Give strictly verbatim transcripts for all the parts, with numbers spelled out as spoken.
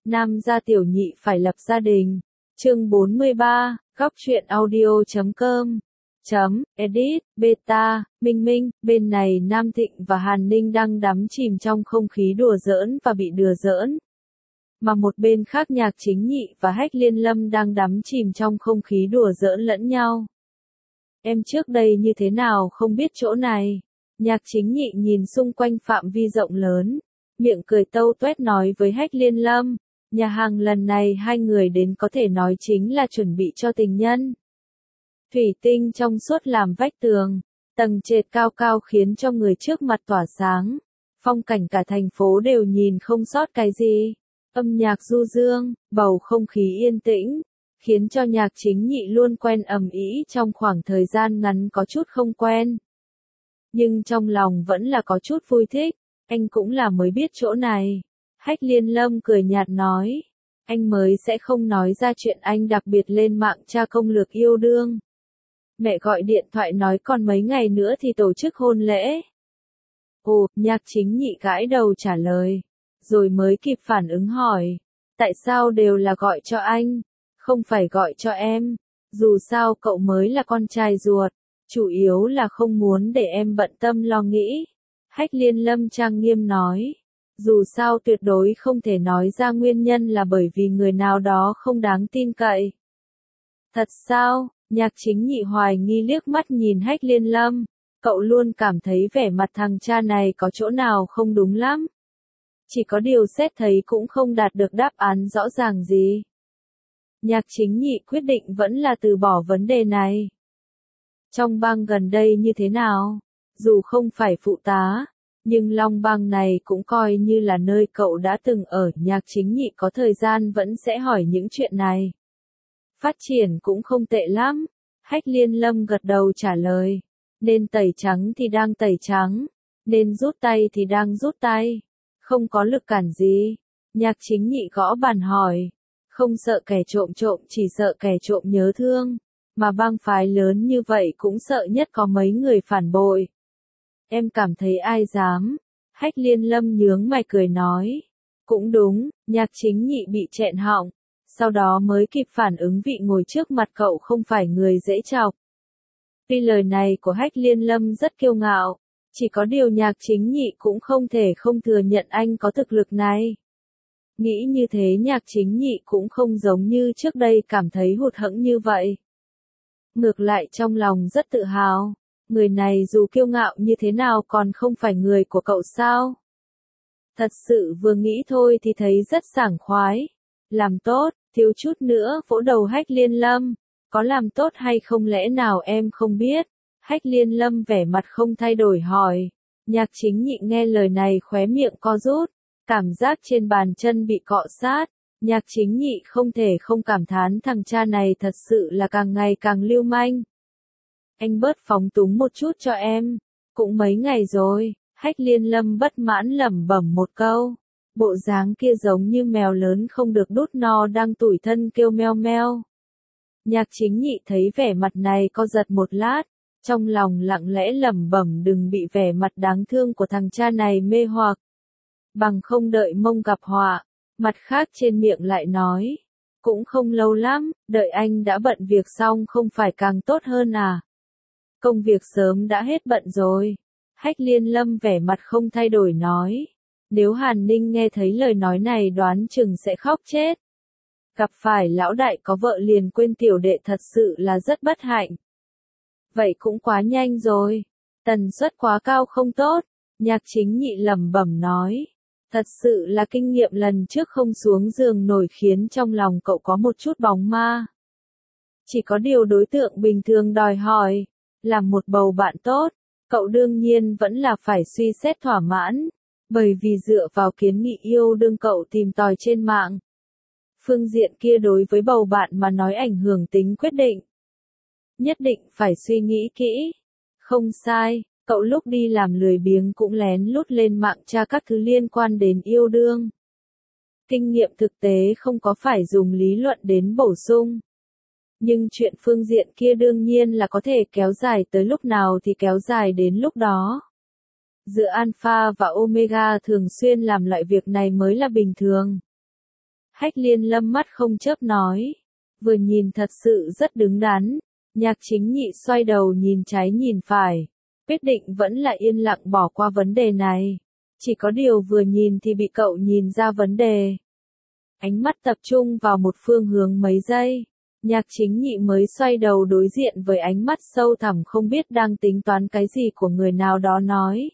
Nam gia tiểu nhị phải lập gia đình. Chương bốn mươi ba, góc truyện audio chấm com. Chấm, edit, beta, Minh Minh, bên này Nam Thịnh và Hàn Ninh đang đắm chìm trong không khí đùa giỡn và bị đùa giỡn. Mà một bên khác Nhạc Chính Nhị và Hách Liên Lâm đang đắm chìm trong không khí đùa giỡn lẫn nhau. Em trước đây như thế nào không biết chỗ này. Nhạc Chính Nhị nhìn xung quanh phạm vi rộng lớn, miệng cười tâu tuét nói với Hách Liên Lâm, nhà hàng lần này hai người đến có thể nói chính là chuẩn bị cho tình nhân. Thủy tinh trong suốt làm vách tường, tầng trệt cao cao khiến cho người trước mặt tỏa sáng, phong cảnh cả thành phố đều nhìn không sót cái gì. Âm nhạc du dương, bầu không khí yên tĩnh, khiến cho Nhạc Chính Nhị luôn quen ầm ĩ trong khoảng thời gian ngắn có chút không quen. Nhưng trong lòng vẫn là có chút vui thích, anh cũng là mới biết chỗ này. Hách Liên Lâm cười nhạt nói, anh mới sẽ không nói ra chuyện anh đặc biệt lên mạng tra công lược yêu đương. Mẹ gọi điện thoại nói còn mấy ngày nữa thì tổ chức hôn lễ. Ồ, Nhạc Chính Nhị gãi đầu trả lời, rồi mới kịp phản ứng hỏi, tại sao đều là gọi cho anh, không phải gọi cho em, dù sao cậu mới là con trai ruột, chủ yếu là không muốn để em bận tâm lo nghĩ. Hách Liên Lâm trang nghiêm nói, dù sao tuyệt đối không thể nói ra nguyên nhân là bởi vì người nào đó không đáng tin cậy. Thật sao? Nhạc Chính Nhị hoài nghi liếc mắt nhìn Hách Liên Lâm, cậu luôn cảm thấy vẻ mặt thằng cha này có chỗ nào không đúng lắm. Chỉ có điều xét thấy cũng không đạt được đáp án rõ ràng gì. Nhạc Chính Nhị quyết định vẫn là từ bỏ vấn đề này. Trong bang gần đây như thế nào? Dù không phải phụ tá, nhưng Long Bang này cũng coi như là nơi cậu đã từng ở. Nhạc Chính Nhị có thời gian vẫn sẽ hỏi những chuyện này. Phát triển cũng không tệ lắm. Hách Liên Lâm gật đầu trả lời. Nên tẩy trắng thì đang tẩy trắng. Nên rút tay thì đang rút tay. Không có lực cản gì. Nhạc Chính Nhị gõ bàn hỏi. Không sợ kẻ trộm trộm, chỉ sợ kẻ trộm nhớ thương. Mà bang phái lớn như vậy cũng sợ nhất có mấy người phản bội. Em cảm thấy ai dám? Hách Liên Lâm nhướng mày cười nói. Cũng đúng. Nhạc Chính Nhị bị chẹn họng. Sau đó mới kịp phản ứng vị ngồi trước mặt cậu không phải người dễ chọc. Tuy lời này của Hách Liên Lâm rất kiêu ngạo, chỉ có điều Nhạc Chính Nhị cũng không thể không thừa nhận anh có thực lực này. Nghĩ như thế Nhạc Chính Nhị cũng không giống như trước đây cảm thấy hụt hẫng như vậy. Ngược lại trong lòng rất tự hào, người này dù kiêu ngạo như thế nào còn không phải người của cậu sao? Thật sự vừa nghĩ thôi thì thấy rất sảng khoái. Làm tốt, thiếu chút nữa vỗ đầu Hách Liên Lâm, có làm tốt hay không lẽ nào em không biết? Hách Liên Lâm vẻ mặt không thay đổi hỏi. Nhạc Chính Nhị nghe lời này khóe miệng co rút, cảm giác trên bàn chân bị cọ sát. Nhạc Chính Nhị không thể không cảm thán thằng cha này thật sự là càng ngày càng lưu manh. Anh bớt phóng túng một chút cho em, cũng mấy ngày rồi. Hách Liên Lâm bất mãn lẩm bẩm một câu. Bộ dáng kia giống như mèo lớn không được đút no đang tủi thân kêu meo meo. Nhạc Chính Nhị thấy vẻ mặt này co giật một lát, trong lòng lặng lẽ lẩm bẩm đừng bị vẻ mặt đáng thương của thằng cha này mê hoặc. Bằng không đợi mông gặp họa, mặt khác trên miệng lại nói. Cũng không lâu lắm, đợi anh đã bận việc xong không phải càng tốt hơn à? Công việc sớm đã hết bận rồi. Hách Liên Lâm vẻ mặt không thay đổi nói. Nếu Hàn Ninh nghe thấy lời nói này đoán chừng sẽ khóc chết. Gặp phải lão đại có vợ liền quên tiểu đệ thật sự là rất bất hạnh. Vậy cũng quá nhanh rồi. Tần suất quá cao không tốt. Nhạc Chính Nhị lẩm bẩm nói. Thật sự là kinh nghiệm lần trước không xuống giường nổi khiến trong lòng cậu có một chút bóng ma. Chỉ có điều đối tượng bình thường đòi hỏi. Làm một bầu bạn tốt, cậu đương nhiên vẫn là phải suy xét thỏa mãn. Bởi vì dựa vào kiến nghị yêu đương cậu tìm tòi trên mạng. Phương diện kia đối với bầu bạn mà nói ảnh hưởng tính quyết định. Nhất định phải suy nghĩ kỹ. Không sai, cậu lúc đi làm lười biếng cũng lén lút lên mạng tra các thứ liên quan đến yêu đương. Kinh nghiệm thực tế không có phải dùng lý luận đến bổ sung. Nhưng chuyện phương diện kia đương nhiên là có thể kéo dài tới lúc nào thì kéo dài đến lúc đó. Giữa Alpha và Omega thường xuyên làm loại việc này mới là bình thường. Hách Liên Lâm mắt không chớp nói. Vừa nhìn thật sự rất đứng đắn. Nhạc Chính Nhị xoay đầu nhìn trái nhìn phải. Quyết định vẫn là yên lặng bỏ qua vấn đề này. Chỉ có điều vừa nhìn thì bị cậu nhìn ra vấn đề. Ánh mắt tập trung vào một phương hướng mấy giây. Nhạc Chính Nhị mới xoay đầu đối diện với ánh mắt sâu thẳm không biết đang tính toán cái gì của người nào đó nói.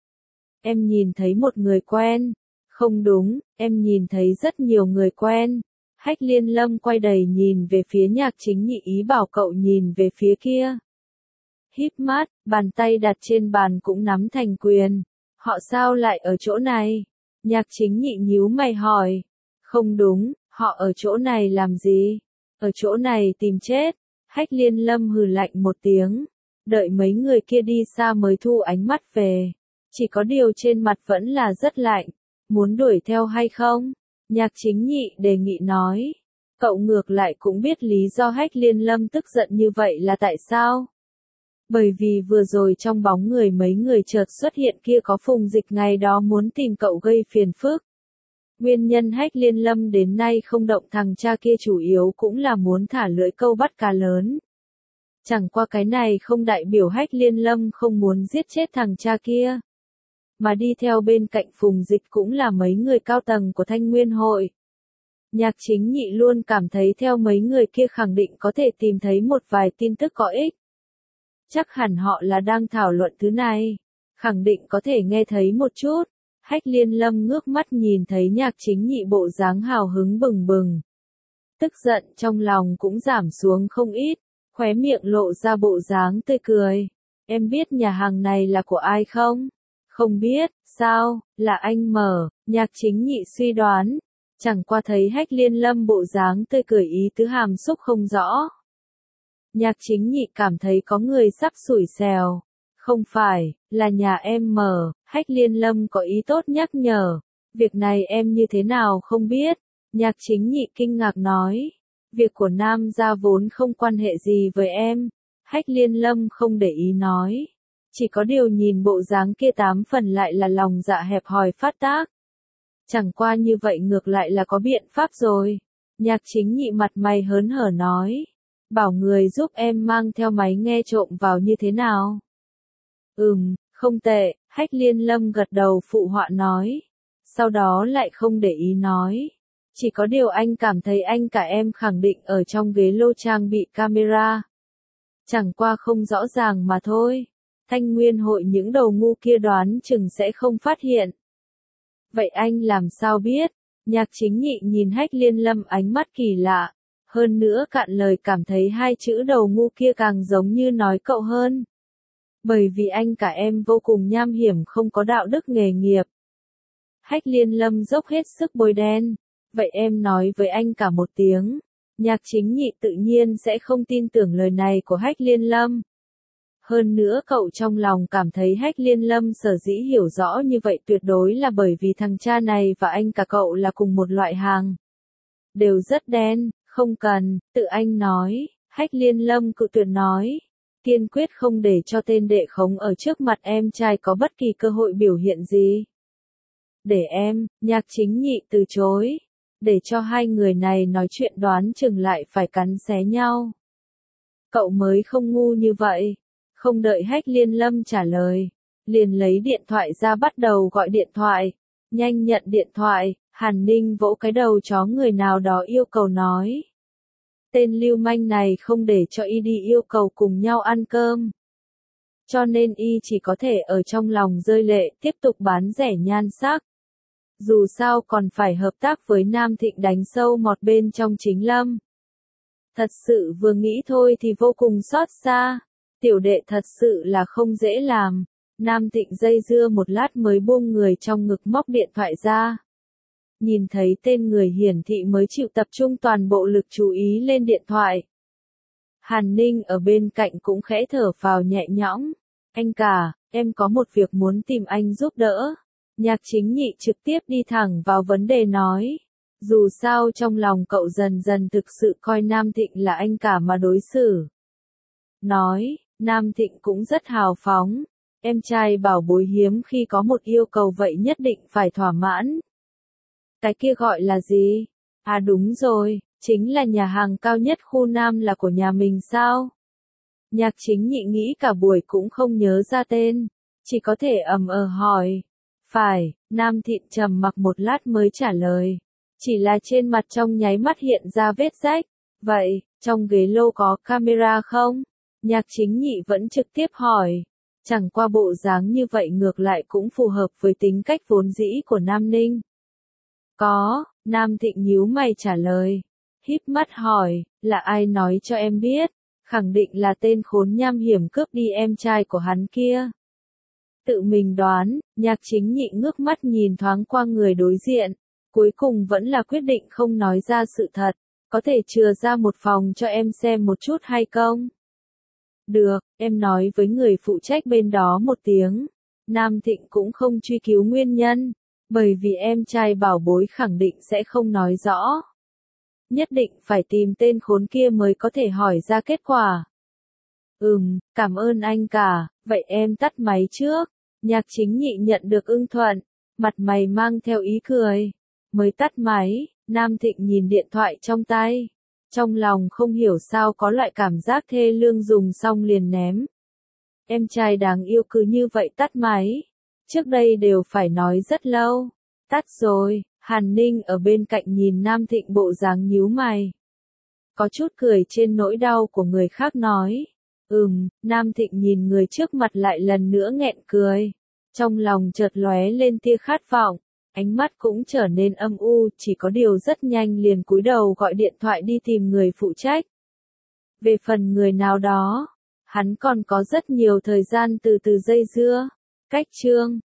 Em nhìn thấy một người quen. Không đúng, em nhìn thấy rất nhiều người quen. Hách Liên Lâm quay đầy nhìn về phía Nhạc Chính Nhị ý bảo cậu nhìn về phía kia. Híp mắt, bàn tay đặt trên bàn cũng nắm thành quyền. Họ sao lại ở chỗ này? Nhạc Chính Nhị nhíu mày hỏi. Không đúng, họ ở chỗ này làm gì? Ở chỗ này tìm chết. Hách Liên Lâm hừ lạnh một tiếng. Đợi mấy người kia đi xa mới thu ánh mắt về. Chỉ có điều trên mặt vẫn là rất lạnh. Muốn đuổi theo hay không? Nhạc Chính Nhị đề nghị nói. Cậu ngược lại cũng biết lý do Hách Liên Lâm tức giận như vậy là tại sao? Bởi vì vừa rồi trong bóng người mấy người chợt xuất hiện kia có Phùng Dịch ngày đó muốn tìm cậu gây phiền phức. Nguyên nhân Hách Liên Lâm đến nay không động thằng cha kia chủ yếu cũng là muốn thả lưỡi câu bắt cá lớn. Chẳng qua cái này không đại biểu Hách Liên Lâm không muốn giết chết thằng cha kia. Mà đi theo bên cạnh Phùng Dịch cũng là mấy người cao tầng của Thanh Nguyên Hội. Nhạc Chính Nhị luôn cảm thấy theo mấy người kia khẳng định có thể tìm thấy một vài tin tức có ích. Chắc hẳn họ là đang thảo luận thứ này. Khẳng định có thể nghe thấy một chút. Hách Liên Lâm ngước mắt nhìn thấy Nhạc Chính Nhị bộ dáng hào hứng bừng bừng. Tức giận trong lòng cũng giảm xuống không ít. Khóe miệng lộ ra bộ dáng tươi cười. Em biết nhà hàng này là của ai không? Không biết, sao, là anh mở. Nhạc Chính Nhị suy đoán. Chẳng qua thấy Hách Liên Lâm bộ dáng tươi cười ý tứ hàm xúc không rõ. Nhạc Chính Nhị cảm thấy có người sắp xủi xèo. Không phải, là nhà em mở. Hách Liên Lâm có ý tốt nhắc nhở. Việc này em như thế nào không biết. Nhạc Chính Nhị kinh ngạc nói. Việc của Nam gia vốn không quan hệ gì với em. Hách Liên Lâm không để ý nói. Chỉ có điều nhìn bộ dáng kia tám phần lại là lòng dạ hẹp hòi phát tác. Chẳng qua như vậy ngược lại là có biện pháp rồi. Nhạc Chính Nhị mặt mày hớn hở nói. Bảo người giúp em mang theo máy nghe trộm vào như thế nào? Ừm, không tệ, Hách Liên Lâm gật đầu phụ họa nói. Sau đó lại không để ý nói. Chỉ có điều anh cảm thấy anh cả em khẳng định ở trong ghế lô trang bị camera. Chẳng qua không rõ ràng mà thôi. Thanh Nguyên Hội những đầu ngu kia đoán chừng sẽ không phát hiện. Vậy anh làm sao biết? Nhạc Chính Nhị nhìn Hách Liên Lâm ánh mắt kỳ lạ. Hơn nữa cạn lời cảm thấy hai chữ đầu ngu kia càng giống như nói cậu hơn. Bởi vì anh cả em vô cùng nham hiểm không có đạo đức nghề nghiệp. Hách Liên Lâm dốc hết sức bôi đen. Vậy em nói với anh cả một tiếng. Nhạc Chính Nhị tự nhiên sẽ không tin tưởng lời này của Hách Liên Lâm. Hơn nữa cậu trong lòng cảm thấy Hách Liên Lâm sở dĩ hiểu rõ như vậy tuyệt đối là bởi vì thằng cha này và anh cả cậu là cùng một loại hàng. Đều rất đen, không cần, tự anh nói. Hách Liên Lâm cự tuyệt nói. Kiên quyết không để cho tên đệ khống ở trước mặt em trai có bất kỳ cơ hội biểu hiện gì. Để em, Nhạc Chính Nhị từ chối. Để cho hai người này nói chuyện đoán chừng lại phải cắn xé nhau. Cậu mới không ngu như vậy. Không đợi Hách Liên Lâm trả lời. Liền lấy điện thoại ra bắt đầu gọi điện thoại. Nhanh nhận điện thoại, Hàn Ninh vỗ cái đầu chó người nào đó yêu cầu nói. Tên lưu manh này không để cho y đi yêu cầu cùng nhau ăn cơm. Cho nên y chỉ có thể ở trong lòng rơi lệ tiếp tục bán rẻ nhan sắc. Dù sao còn phải hợp tác với Nam Thịnh đánh sâu mọt bên trong Chính Lâm. Thật sự vừa nghĩ thôi thì vô cùng xót xa. Tiểu đệ thật sự là không dễ làm. Nam Thịnh dây dưa một lát mới buông người trong ngực móc điện thoại ra. Nhìn thấy tên người hiển thị mới chịu tập trung toàn bộ lực chú ý lên điện thoại. Hàn Ninh ở bên cạnh cũng khẽ thở phào nhẹ nhõm. Anh cả, em có một việc muốn tìm anh giúp đỡ. Nhạc Chính Nhị trực tiếp đi thẳng vào vấn đề nói. Dù sao trong lòng cậu dần dần thực sự coi Nam Thịnh là anh cả mà đối xử. Nói, Nam Thịnh cũng rất hào phóng. Em trai bảo bối hiếm khi có một yêu cầu vậy nhất định phải thỏa mãn. Cái kia gọi là gì? À đúng rồi, chính là nhà hàng cao nhất khu Nam là của nhà mình sao? Nhạc Chính Nhị nghĩ cả buổi cũng không nhớ ra tên, chỉ có thể ầm ờ hỏi. Phải, Nam Thịnh trầm mặc một lát mới trả lời. Chỉ là trên mặt trong nháy mắt hiện ra vết rách. Vậy, trong ghế lô có camera không? Nhạc Chính Nhị vẫn trực tiếp hỏi. Chẳng qua bộ dáng như vậy ngược lại cũng phù hợp với tính cách vốn dĩ của Nam Ninh. Có, Nam Thịnh nhíu mày trả lời. Híp mắt hỏi, là ai nói cho em biết? Khẳng định là tên khốn nham hiểm cướp đi em trai của hắn kia. Tự mình đoán, Nhạc Chính Nhị ngước mắt nhìn thoáng qua người đối diện. Cuối cùng vẫn là quyết định không nói ra sự thật. Có thể chừa ra một phòng cho em xem một chút hay không? Được, em nói với người phụ trách bên đó một tiếng. Nam Thịnh cũng không truy cứu nguyên nhân, bởi vì em trai bảo bối khẳng định sẽ không nói rõ. Nhất định phải tìm tên khốn kia mới có thể hỏi ra kết quả. Ừm, cảm ơn anh cả, vậy em tắt máy trước. Nhạc Chính Nhị nhận được ưng thuận, mặt mày mang theo ý cười. Mới tắt máy, Nam Thịnh nhìn điện thoại trong tay. Trong lòng không hiểu sao có loại cảm giác thê lương dùng xong liền ném. Em trai đáng yêu cứ như vậy tắt máy. Trước đây đều phải nói rất lâu. Tắt rồi, Hàn Ninh ở bên cạnh nhìn Nam Thịnh bộ dáng nhíu mày. Có chút cười trên nỗi đau của người khác nói. Ừm, Nam Thịnh nhìn người trước mặt lại lần nữa nghẹn cười. Trong lòng chợt lóe lên tia khát vọng. Ánh mắt cũng trở nên âm u, chỉ có điều rất nhanh liền cúi đầu gọi điện thoại đi tìm người phụ trách. Về phần người nào đó, hắn còn có rất nhiều thời gian từ từ dây dưa. Cách chương